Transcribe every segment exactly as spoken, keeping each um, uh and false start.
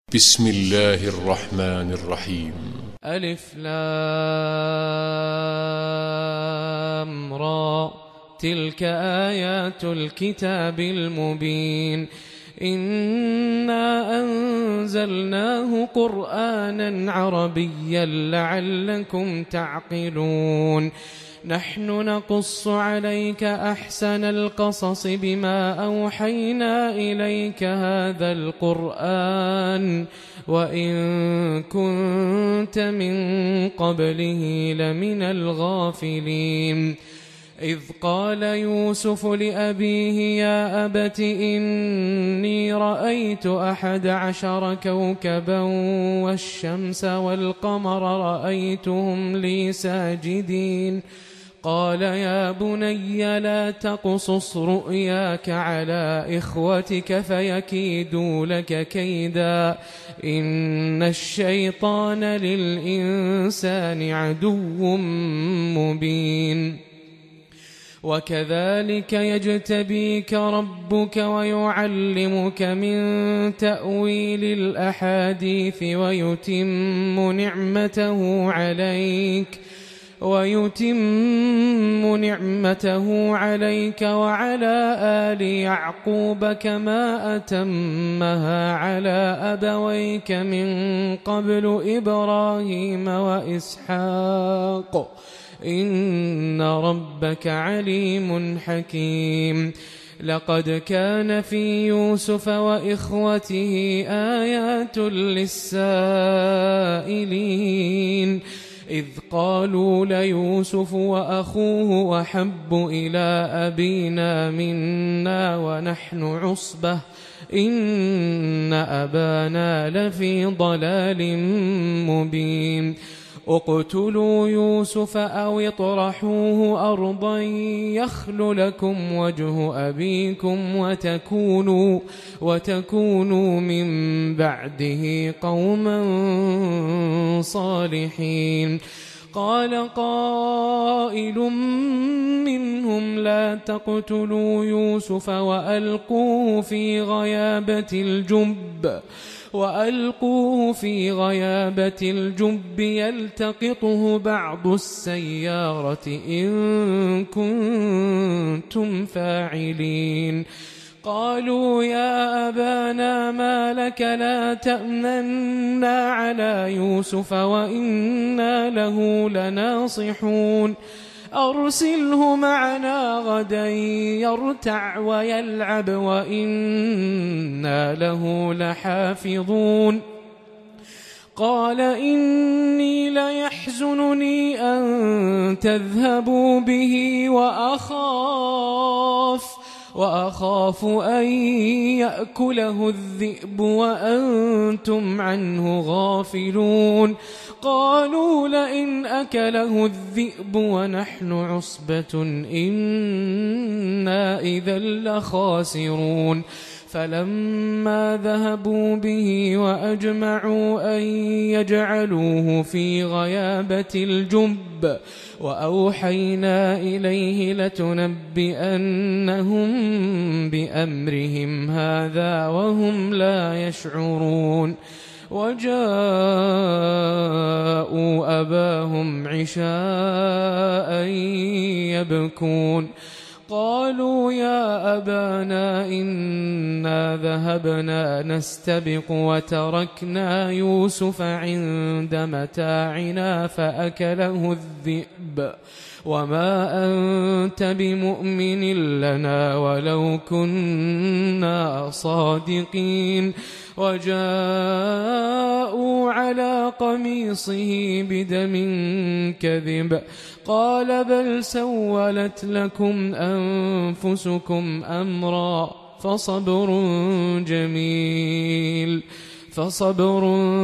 بسم الله الرحمن الرحيم. ألف لام را، تلك آيات الكتاب المبين. إنا أنزلناه قرآنا عربيا لعلكم تعقلون. نحن نقص عليك أحسن القصص بما أوحينا إليك هذا القرآن وإن كنت من قبله لمن الغافلين. إذ قال يوسف لأبيه يا أبت إني رأيت أحد عشر كوكبا والشمس والقمر رأيتهم لي ساجدين. قال يا بني لا تقصص رؤياك على إخوتك فيكيدوا لك كيدا إن الشيطان للإنسان عدو مبين. وكذلك يجتبيك ربك ويعلمك من تأويل الأحاديث ويتم نعمته عليك ويتم نعمته عليك وعلى آل يعقوب كما أتمها على أبويك من قبل إبراهيم وإسحاق إن ربك عليم حكيم. لقد كان في يوسف وإخوته آيات للسائلين إذ قالوا ليوسف وأخوه أحب إلى أبينا منا ونحن عصبة إن أبانا لفي ضلال مبين. اقتلوا يوسف أو اطرحوه أرضا يخل لكم وجه أبيكم وتكونوا, وتكونوا من بعده قوما صالحين. قال قائل منهم لا تقتلوا يوسف وألقوه في غيابة الجب وألقوه في غيابة الجب يلتقطه بعض السيارة إن كنتم فاعلين. قالوا يا أبانا ما لك لا تأمنا على يوسف وإنا له لناصحون أرسله معنا غدا يرتع ويلعب وإنا له لحافظون. قال إني ليحزنني أن تذهبوا به وأخاف وأخاف أن يأكله الذئب وأنتم عنه غافلون. قالوا لئن أكله الذئب ونحن عصبة إنا إذا لخاسرون. فلما ذهبوا به وأجمعوا أن يجعلوه في غيابة الجب وأوحينا إليه لتنبئنهم بأمرهم هذا وهم لا يشعرون. وجاءوا أباهم عشاء يبكون. قالوا يا أبانا إنا ذهبنا نستبق وتركنا يوسف عند متاعنا فأكله الذئب وما أنت بمؤمن لنا ولو كنا صادقين. وجاءوا على قميصه بدم كذب قال بل سولت لكم أنفسكم أمرا فصبر جميل فصبر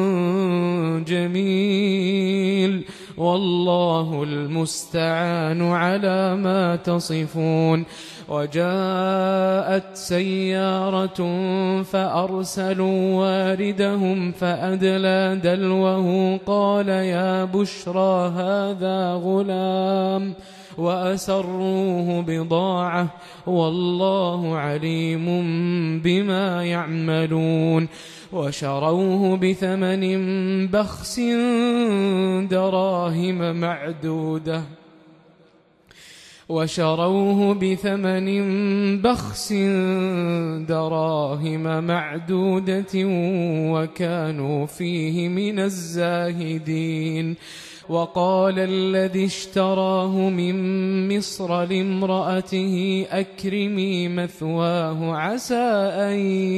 جميل والله المستعان على ما تصفون. وجاءت سيارة فأرسلوا واردهم فأدلى دلوه قال يا بشرى هذا غلام وأسروه بضاعة والله عليم بما يعملون. وشروه بثمن بخس دراهم معدودة وشروه بثمن بخس دراهم معدودة وكانوا فيه من الزاهدين. وقال الذي اشتراه من مصر لامرأته أكرمي مثواه عسى أن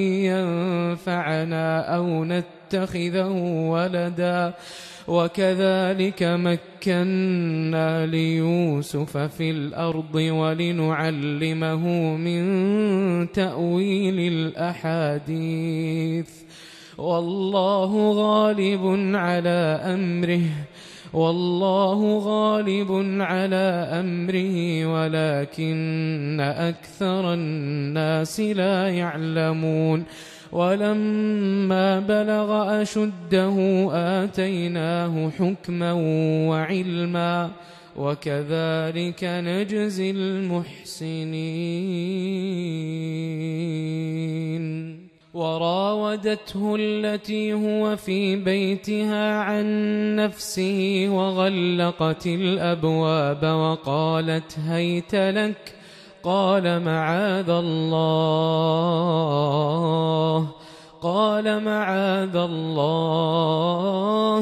ينفعنا أو نتخذه ولدا وكذلك مكنا ليوسف في الأرض ولنعلمه من تأويل الأحاديث والله غالب على أمره والله غالب على أمره ولكن أكثر الناس لا يعلمون. ولما بلغ أشده آتيناه حكما وعلما وكذلك نجزي المحسنين. وراودته التي هو في بيتها عن نفسه وغلقت الأبواب وقالت هيت لك قال معاذ الله قال معاذ الله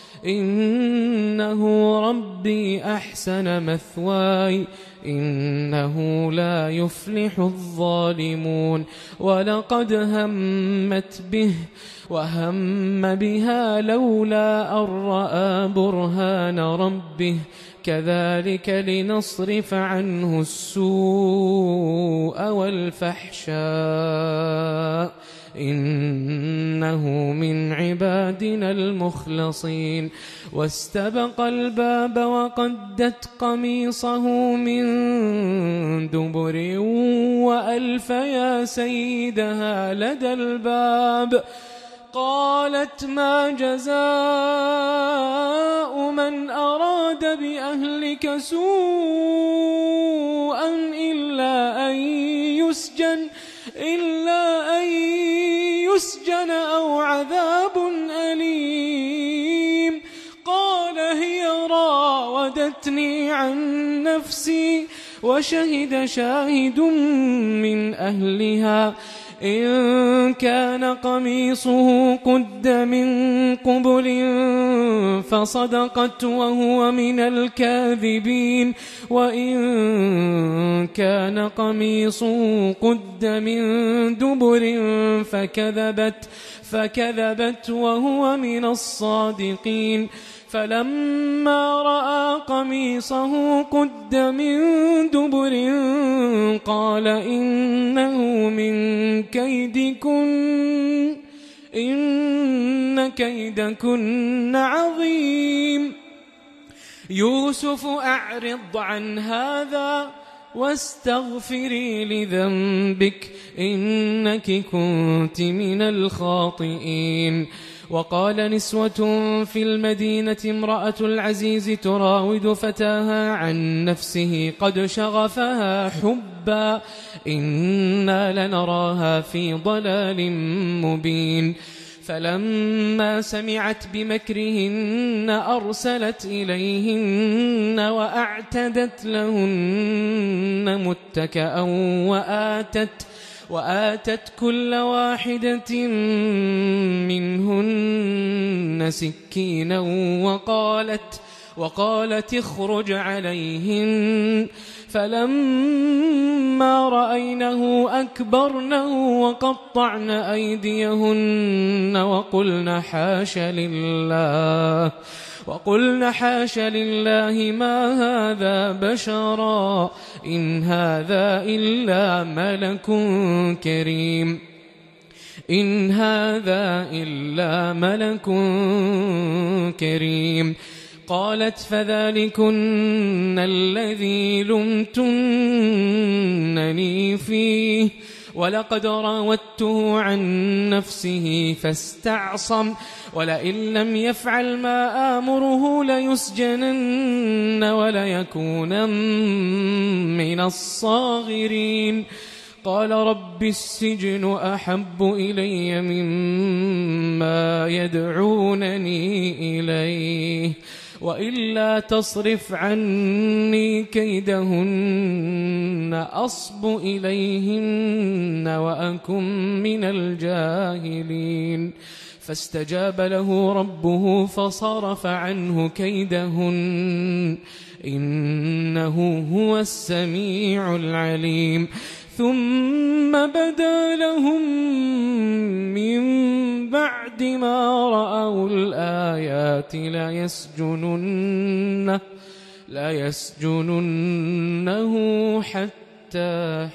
إنه ربي أحسن مثواي إنه لا يفلح الظالمون. ولقد همت به وهم بها لولا أن رأى برهان ربه كذلك لنصرف عنه السوء والفحشاء إنه من عبادنا المخلصين. واستبق الباب وقدت قميصه من دبر وألف يا سيدها لدى الباب قالت ما جزاء من أراد بأهلك سوءا إلا أن يسجن إلا أن يسجن أو عذاب أليم. قال هي راودتني عن نفسي وشهد شاهد من أهلها إن كان قميصه قد من قبل فصدقت وهو من الكاذبين وإن كان قميصه قد من دبر فكذبت فكذبت وهو من الصادقين. فلما رأى قميصه قد من دبر قال إنه من كيدكن إن كيدكن عظيم. يوسف أعرض عن هذا واستغفري لذنبك إنك كنت من الخاطئين. وقال نسوة في المدينة امرأة العزيز تراود فتاها عن نفسه قد شغفها حبا إنا لنراها في ضلال مبين. فلما سمعت بمكرهن أرسلت إليهن وأعتدت لهن متكأ وآتت وآتت كل واحدة منهن سكينا وقالت وقالت اخرج عليهن. فلما رأينه أكبرنه وقطعن أيديهن وقلن حاش لله وقلن حاش لله ما هذا بشرا إن هذا إلا ملك كريم إن هذا إلا ملك كريم. قالت فذلكن الذي لمتنني فيه ولقد راودته عن نفسه فاستعصم ولئن لم يفعل ما آمره ليسجنن وليكونن من الصاغرين. قال رب السجن أحب إلي مما يدعونني إليه وإلا تصرف عني كيدهن أصب إليهن وأكن من الجاهلين فاستجاب له ربه فصرف عنه كيدهن إنه هو السميع العليم ثم بدا لهم من بعد ما رأوا الآيات ليسجننه, ليسجننه حتى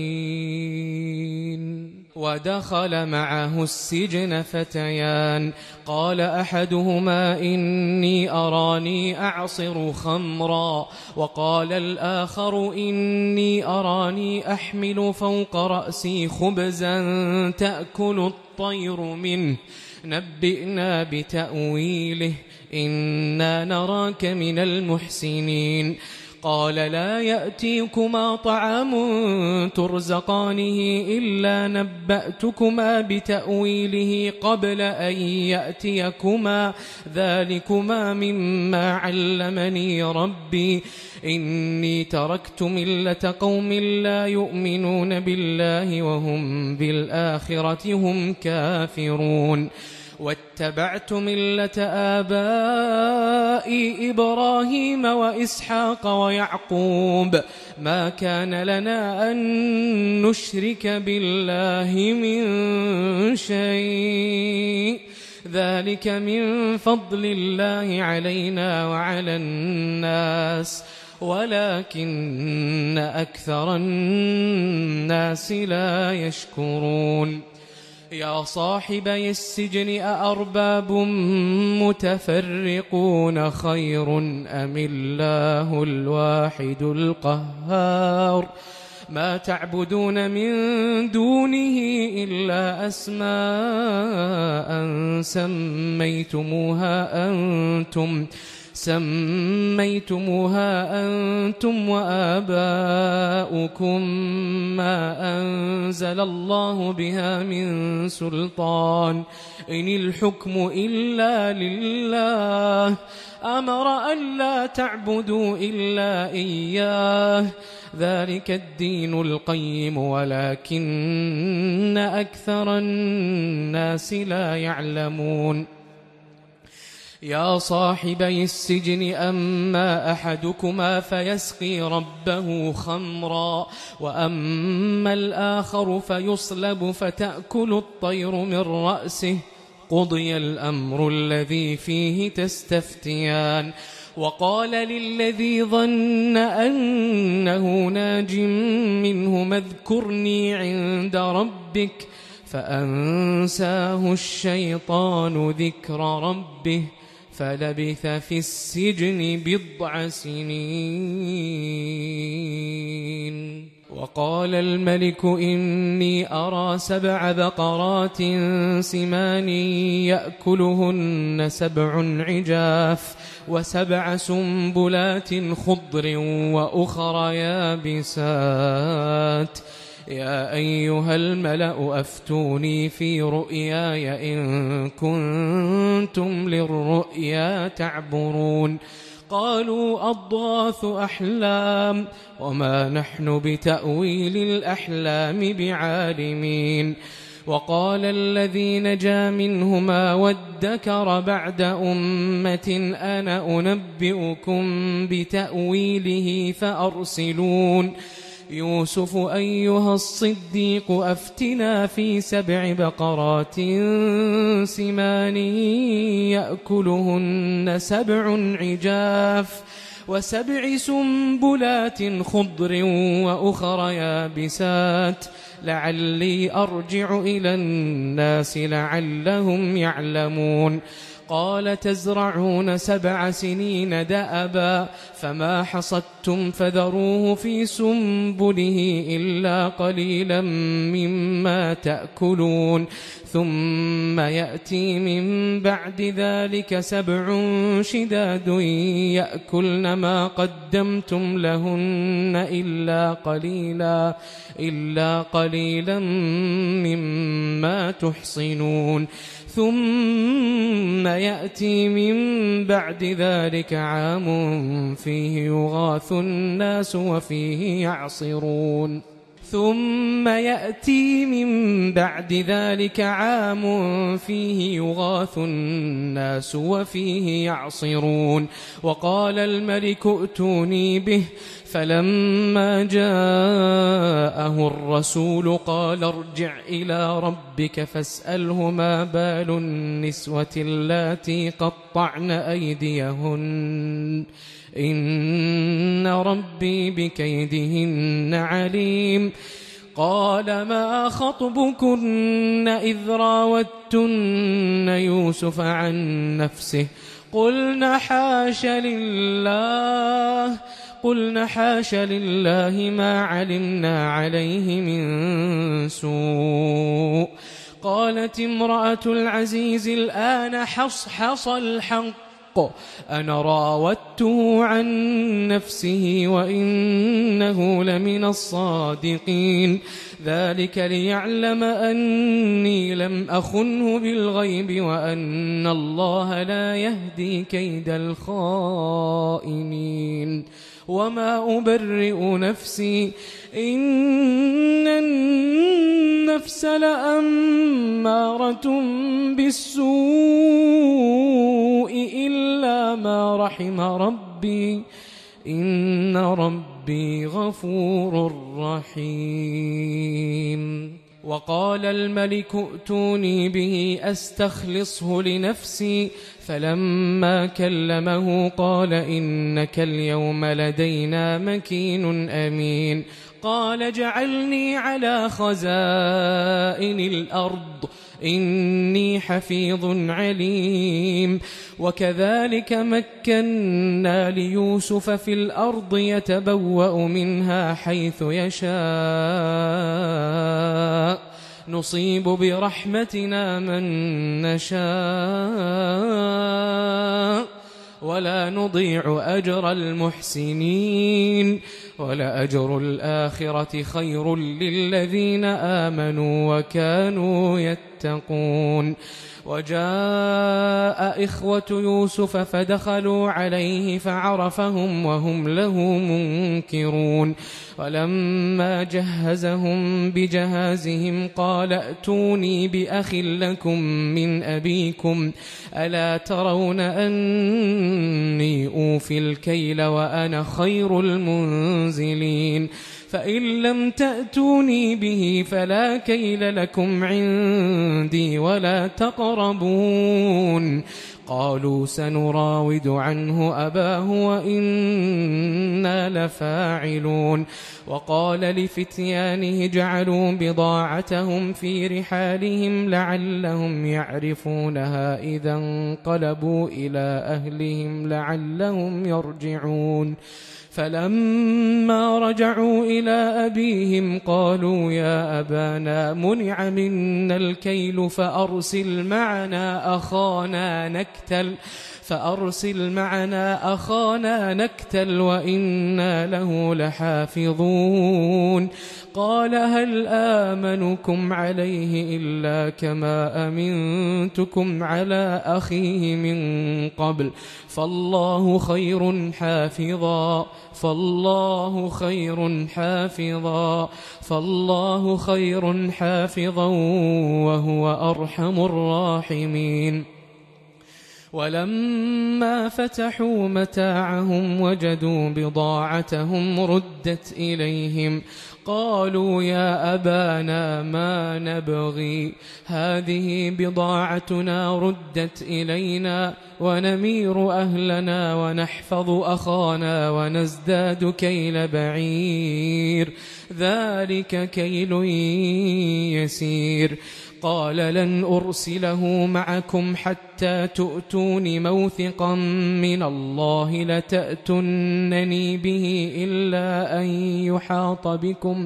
حين ودخل معه السجن فتيان قال أحدهما إني أراني أعصر خمرا وقال الآخر إني أراني أحمل فوق رأسي خبزا تأكل الطير منه نبئنا بتأويله إنا نراك من المحسنين قال لا يأتيكما طعام ترزقانه إلا نبأتكما بتأويله قبل أن يأتيكما ذلكما مما علمني ربي إني تركت ملة قوم لا يؤمنون بالله وهم بالآخرة هم كافرون واتبعت ملة آبائي إبراهيم وإسحاق ويعقوب ما كان لنا أن نشرك بالله من شيء ذلك من فضل الله علينا وعلى الناس ولكن أكثر الناس لا يشكرون يا صاحبي السجن أأرباب متفرقون خير أم الله الواحد القهار ما تعبدون من دونه إلا أسماء سميتموها أنتم سميتموها أنتم وآباؤكم ما أنزل الله بها من سلطان إن الحكم إلا لله أمر ألا تعبدوا إلا إياه ذلك الدين القيم ولكن أكثر الناس لا يعلمون يا صاحبي السجن أما أحدكما فيسقي ربه خمرا وأما الآخر فيصلب فتأكل الطير من رأسه قضي الأمر الذي فيه تستفتيان وقال للذي ظن أنه ناج منه اذكرني عند ربك فأنساه الشيطان ذكر ربه فلبث في السجن بضع سنين وقال الملك إني أرى سبع بقرات سمان يأكلهن سبع عجاف وسبع سنبلات خضر وأخر يابسات يا أيها الملأ أفتوني في رؤياي إن كنتم للرؤيا تعبرون قالوا أضغاث أحلام وما نحن بتأويل الأحلام بعالمين وقال الذي نجا منهما وادكر بعد أمة أنا أنبئكم بتأويله فأرسلون يوسف أيها الصديق أفتنا في سبع بقرات سمان يأكلهن سبع عجاف وسبع سنبلات خضر وأخر يابسات لعلي أرجع إلى الناس لعلهم يعلمون قال تزرعون سبع سنين دأبا فما حصدتم فذروه في سنبله إلا قليلا مما تأكلون ثم يأتي من بعد ذلك سبع شداد يأكلن ما قدمتم لهن إلا قليلا إلا قليلا مما تحصنون ثم يأتي من بعد ذلك عام فيه يغاث الناس وفيه يعصرون ثم يأتي من بعد ذلك عام فيه يغاث الناس وفيه يعصرون وقال الملك ائتوني به فلما جاءه الرسول قال ارجع إلى ربك فاسأله ما بال النسوة اللاتي قطعن أيديهن إن ربي بكيدهن عليم قال ما خطبكن إذ راوتن يوسف عن نفسه قلنا حاش لله قلنا حاش لله ما علمنا عليه من سوء قالت امرأة العزيز الآن حصحص الحق أنا راودته عن نفسه وإنه لمن الصادقين ذلك ليعلم أني لم أخنه بالغيب وأن الله لا يهدي كيد الخائنين وما أبرئ نفسي إن النفس لأمارة بالسوء إلا ما رحم ربي إن ربي غفور رحيم وقال الملك ائتوني به أستخلصه لنفسي فلما كلمه قال إنك اليوم لدينا مكين أمين قال اجعلني على خزائن الأرض إني حفيظ عليم وكذلك مكنا ليوسف في الأرض يتبوأ منها حيث يشاء نصيب برحمتنا من نشاء ولا نضيع أجر المحسنين ولأجر الآخرة خير للذين آمنوا وكانوا يتقون وجاء إخوة يوسف فدخلوا عليه فعرفهم وهم له منكرون ولما جهزهم بجهازهم قال ائتوني بأخ لكم من أبيكم ألا ترون أني أوفي الكيل وأنا خير المنزلين فإن لم تأتوني به فلا كيل لكم عندي ولا تقربون قالوا سنراود عنه أباه وإنا لفاعلون وقال لفتيانه اجعلوا بضاعتهم في رحالهم لعلهم يعرفونها إذا انقلبوا إلى أهلهم لعلهم يرجعون فلما رجعوا إلى أبيهم قالوا يا أبانا منع منا الكيل فأرسل معنا أخانا نكتل فأرسل معنا أخانا نكتل وإنا له لحافظون قال هل آمنكم عليه إلا كما أمنتكم على أخيه من قبل فالله خير حافظا فالله خير حافظا فالله خير حافظا وهو أرحم الراحمين ولما فتحوا متاعهم وجدوا بضاعتهم ردت إليهم قالوا يا أبانا ما نبغي هذه بضاعتنا ردت إلينا ونمير أهلنا ونحفظ أخانا ونزداد كيل بعير ذلك كيل يسير قال لن أرسله معكم حتى تؤتون موثقا من الله لتأتونني به إلا أن يحاط بكم.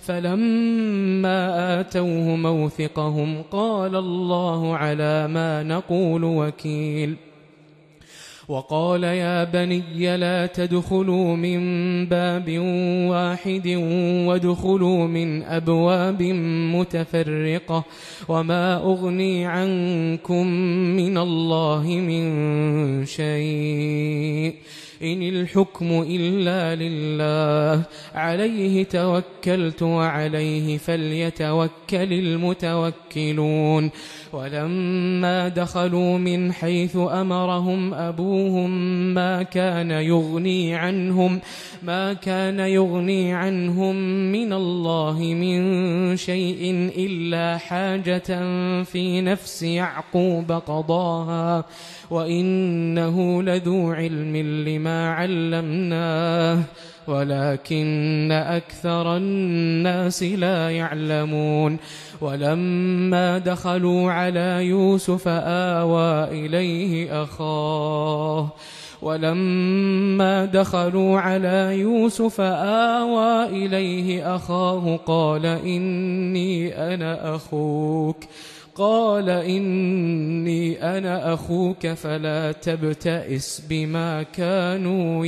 فلما آتوه موثقهم قال الله على ما نقول وكيل. وقال يا بني لا تدخلوا من باب واحد وادخلوا من أبواب متفرقة وما أغني عنكم من الله من شيء إن الحكم إلا لله عليه توكلت وعليه فليتوكل المتوكلون. ولما دخلوا من حيث أمرهم أبوهم ما كان يغني عنهم ما كان يغني عنهم من الله من شيء إلا حاجة في نفس يعقوب قضاها وإنه لذو علم لما علمناه ولكن أكثر الناس لا يعلمون. ولما دخلوا على يوسف آوى إليه أخاه ولما دخلوا على يوسف آوى إليه أخاه قال إني أنا أخوك قال إني أنا أخوك فلا تبتئس بما كانوا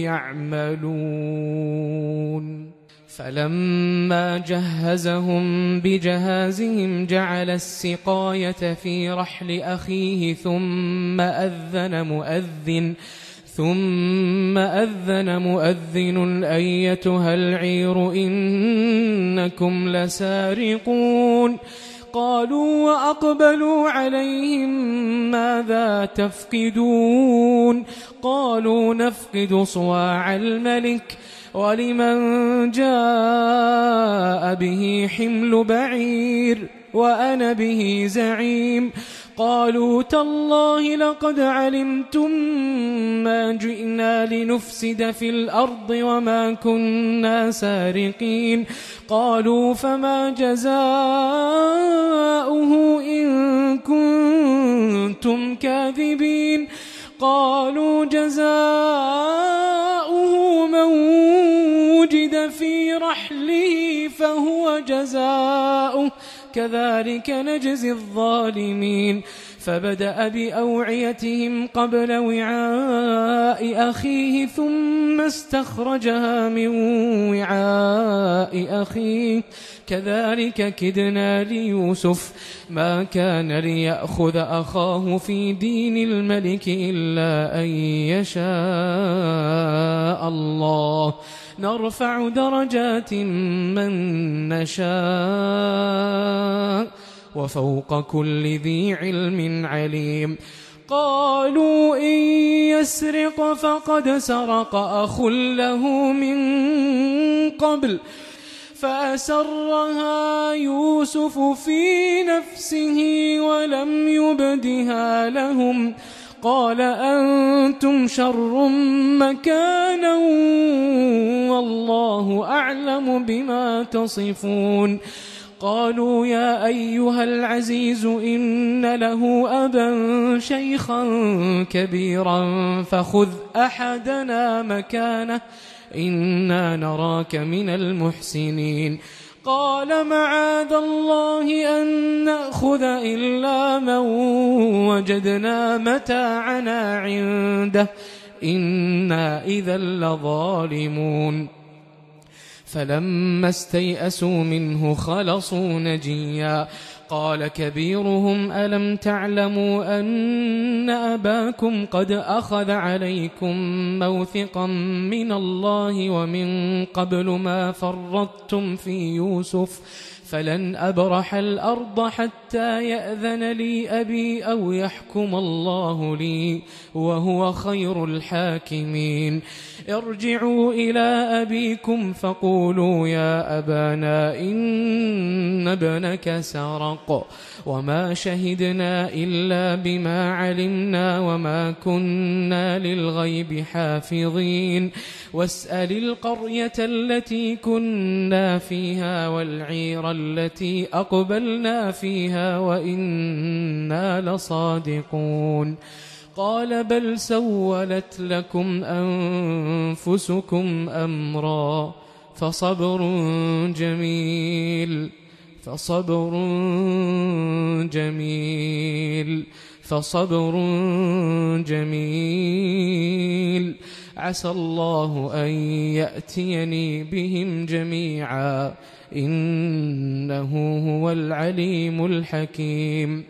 يعملون. فلما جهزهم بجهازهم جعل السقاية في رحل أخيه ثم أذن مؤذن ثم أذن مؤذن أيتها العير إنكم لسارقون. قالوا وأقبلوا عليهم ماذا تفقدون قالوا نفقد صواع الملك ولمن جاء به حمل بعير وأنا به زعيم. قالوا تالله لقد علمتم ما جئنا لنفسد في الأرض وما كنا سارقين. قالوا فما جزاؤه إن كنتم كاذبين. قالوا جزاؤه من وجد في رحله فهو جزاؤه كذلك نجزي الظالمين. فبدأ بأوعيتهم قبل وعاء أخيه ثم استخرجها من وعاء أخيه كذلك كدنا ليوسف ما كان ليأخذ أخاه في دين الملك إلا أن يشاء الله نرفع درجات من نشاء وفوق كل ذي علم عليم. قالوا إن يسرق فقد سرق أخ له من قبل فأسرها يوسف في نفسه ولم يبدها لهم. قال أنتم شر مكانا والله أعلم بما تصفون. قالوا يا أيها العزيز إن له أبا شيخا كبيرا فخذ أحدنا مكانه إنا نراك من المحسنين. قال معاذ الله أن نأخذ إلا من وجدنا متاعنا عنده إنا إذا لظالمون. فلما استيئسوا منه خلصوا نجيا. قال كبيرهم ألم تعلموا أن أباكم قد أخذ عليكم موثقا من الله ومن قبل ما فرطتم في يوسف فلن أبرح الأرض حتى يأذن لي أبي أو يحكم الله لي وهو خير الحاكمين. ارجعوا إلى أبيكم فقولوا يا أبانا إن ابنك سرق وما شهدنا إلا بما علمنا وما كنا للغيب حافظين. واسأل القرية التي كنا فيها والعير التي أقبلنا فيها وإنا لصادقون. قال بل سولت لكم أنفسكم أمرا فصبر جميل فصبر جميل فصبر جميل عسى الله أن يأتيني بهم جميعا إنه هو العليم الحكيم.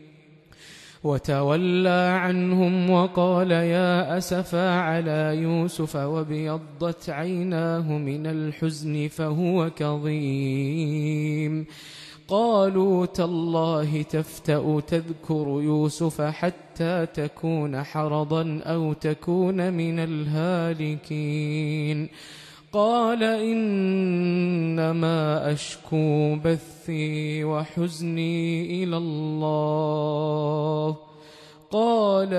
وتولى عنهم وقال يا أسفا على يوسف وابيضت عيناه من الحزن فهو كظيم. قالوا تالله تفتأ تذكر يوسف حتى تكون حرضا أو تكون من الهالكين. قال إنما أشكو بثي وحزني إلى الله قال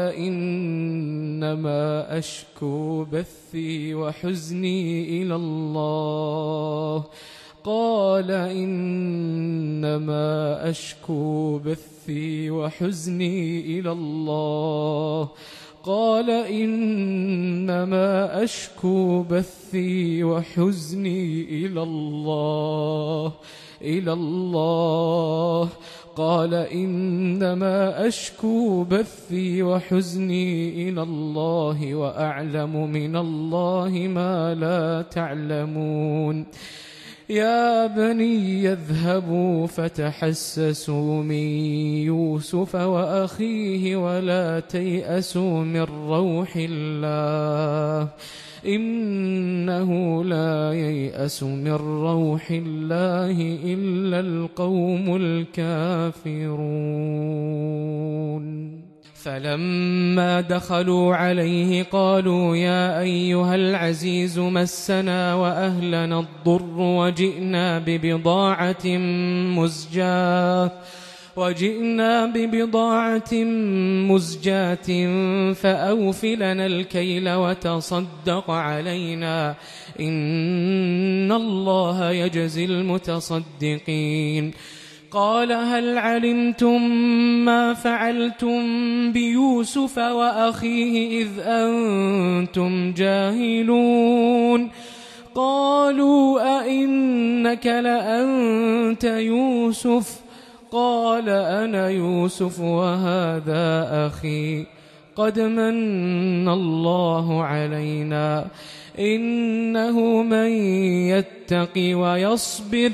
إنما أشكو بثي وحزني إلى الله قال إنما أشكو بثي وحزني إلى الله قال إنما أشكو بثي وحزني إلى الله إلى الله قال إنما أشكو بثي وحزني إلى الله وأعلم من الله ما لا تعلمون. يا بني يذهبوا فتحسسوا من يوسف وأخيه ولا تيأسوا من روح الله إنه لا ييأس من روح الله إلا القوم الكافرون. فلما دخلوا عليه قالوا يا أيها العزيز مسنا وأهلنا الضر وجئنا ببضاعة مزجاة وجئنا ببضاعة مزجاة فأوف لنا الكيل وتصدق علينا إن الله يجزي المتصدقين. قال هل علمتم ما فعلتم بيوسف وأخيه إذ أنتم جاهلون؟ قالوا أئنك لأنت يوسف؟ قال أنا يوسف وهذا أخي قد من الله علينا إنه من يتقي ويصبر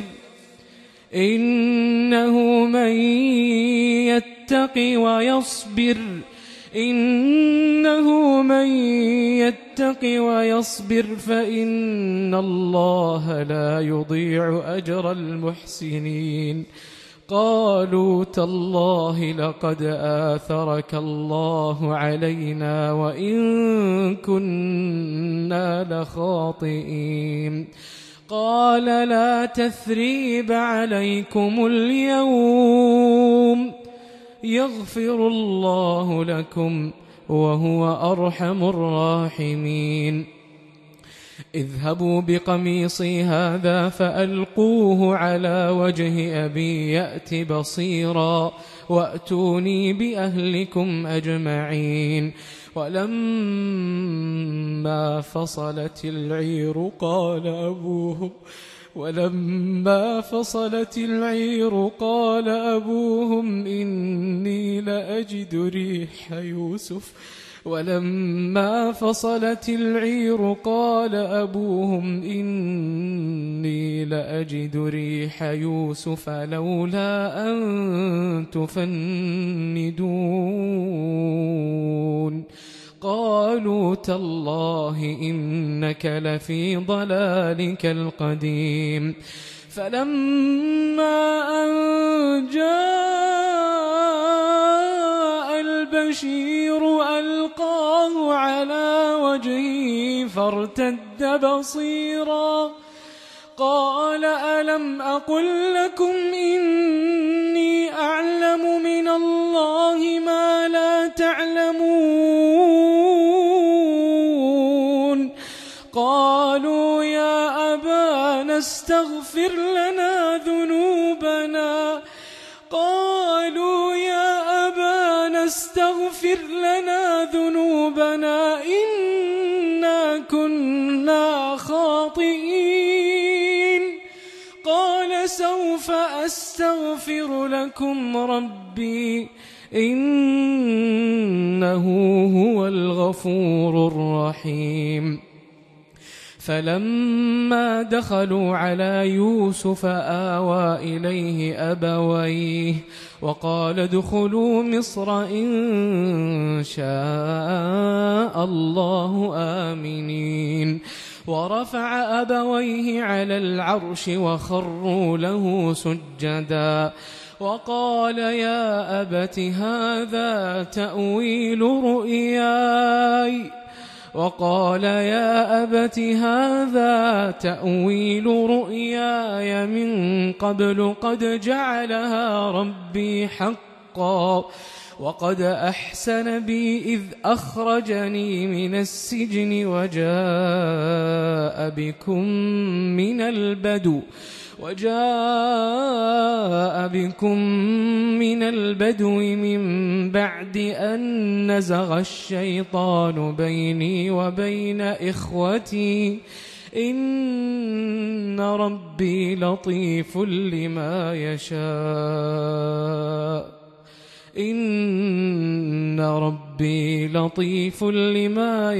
إنه من يتقي ويصبر إنه من يتقي ويصبر فإن الله لا يضيع أجر المحسنين. قالوا تالله لقد آثرك الله علينا وإن كنا لخاطئين. قال لا تثريب عليكم اليوم يغفر الله لكم وهو أرحم الراحمين. اذهبوا بقميصي هذا فألقوه على وجه أبي يأت بصيرا وأتوني بأهلكم أجمعين. ولما فصلت العير قال أبوهم ولما فصلت العير قال أبوهم إني لأجد ريح يوسف ولما فصلت العير قال أبوهم إني لأجد ريح يوسف لولا أن تفندون. قالوا تالله إنك لفي ضلالك القديم. فلما أن جاء البشير ألقاه على وجهه فارتد بصيرا قال ألم أقل لكم إني أعلم من الله ما لا تعلمون. قالوا يا أبانا أستغفر لنا ذنوبنا قالوا يا أبانا استغفر لنا ذنوبنا إنا كنا خاطئين قال سوف أستغفر لكم ربي إنه هو الغفور الرحيم فلما دخلوا على يوسف آوى إليه أبويه وقال ادخلوا مصر إن شاء الله آمنين ورفع أبويه على العرش وخروا له سجدا وقال يا أبت هذا تأويل رؤياي وقال يا أبت هذا تأويل رؤياي من قبل قد جعلها ربي حقا وقد أحسن بي إذ أخرجني من السجن وجاء بكم من البدو وجاء بكم من البدو من بعد أن نزغ الشيطان بيني وبين إخوتي إن ربي لطيف لما يشاء إن ربي لطيف لما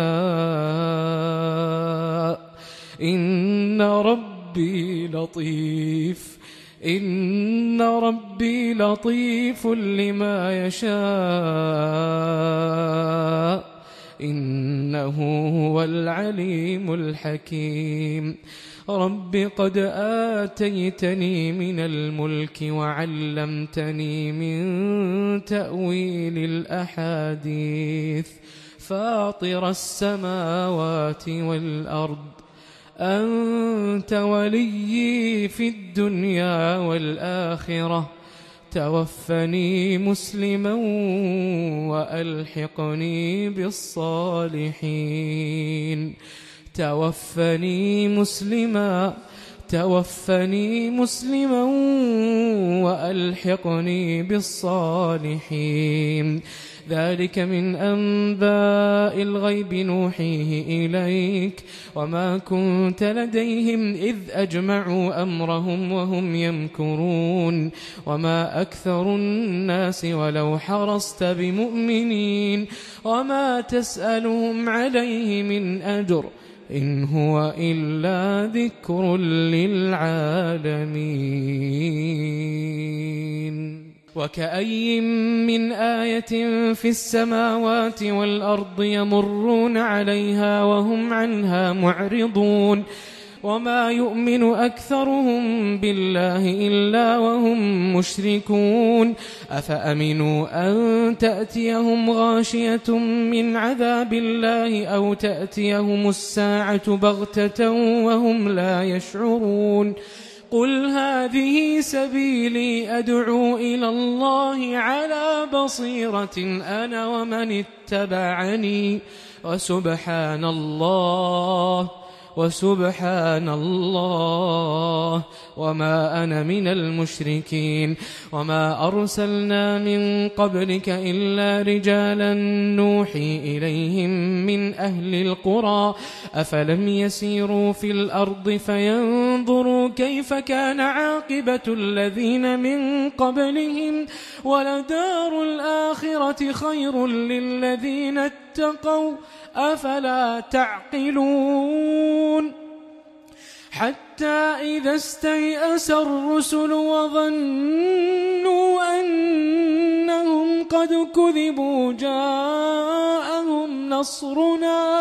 يشاء إن ربي ربي لطيف إن ربي لطيف لما يشاء إنه هو العليم الحكيم رب قد آتيتني من الملك وعلمتني من تأويل الأحاديث فاطر السماوات والأرض أنت وليي في الدنيا والآخرة توفني مسلما وألحقني بالصالحين توفني مسلما توفني مسلما وألحقني بالصالحين ذلك من أنباء الغيب نوحيه إليك وما كنت لديهم إذ أجمعوا أمرهم وهم يمكرون وما أكثر الناس ولو حرصت بمؤمنين وما تسألهم عليه من أجر إن هو إلا ذكر للعالمين وكأي من آية في السماوات والأرض يمرون عليها وهم عنها معرضون وما يؤمن أكثرهم بالله إلا وهم مشركون أفأمنوا أن تأتيهم غاشية من عذاب الله أو تأتيهم الساعة بغتة وهم لا يشعرون قل هذه سبيلي أدعو إلى الله على بصيرة أنا ومن اتبعني وسبحان الله وسبحان الله وما أنا من المشركين وما أرسلنا من قبلك إلا رجالا نوحي إليهم من أهل القرى أفلم يسيروا في الأرض فينظروا كيف كان عاقبة الذين من قبلهم ولدار الآخرة خير للذين اتقوا أفلا تعقلون حتى إذا استيأس الرسل وظنوا أنهم قد كذبوا جاءهم نصرنا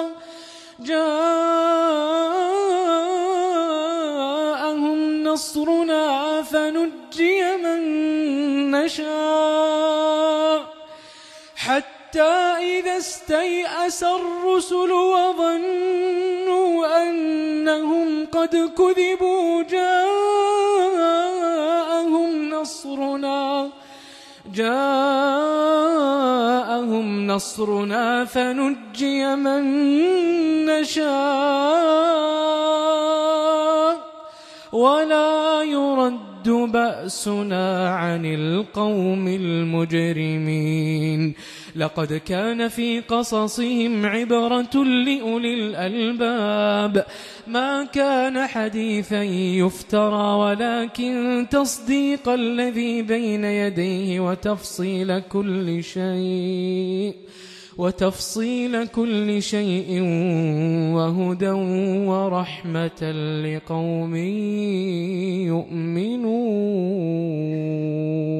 جاءهم نصرنا فنجي من نشاء حتى إذا استيأس الرسل وظنوا أنهم قد كذبوا جاءهم نصرنا جاءهم نصرنا فنجي من نشاء ولا يرد بأسنا عن القوم المجرمين لقد كان في قصصهم عبرة لأولي الألباب ما كان حديثا يفترى ولكن تصديق الذي بين يديه وتفصيل كل شيء وتفصيل كل شيء وهدى ورحمة لقوم يؤمنون.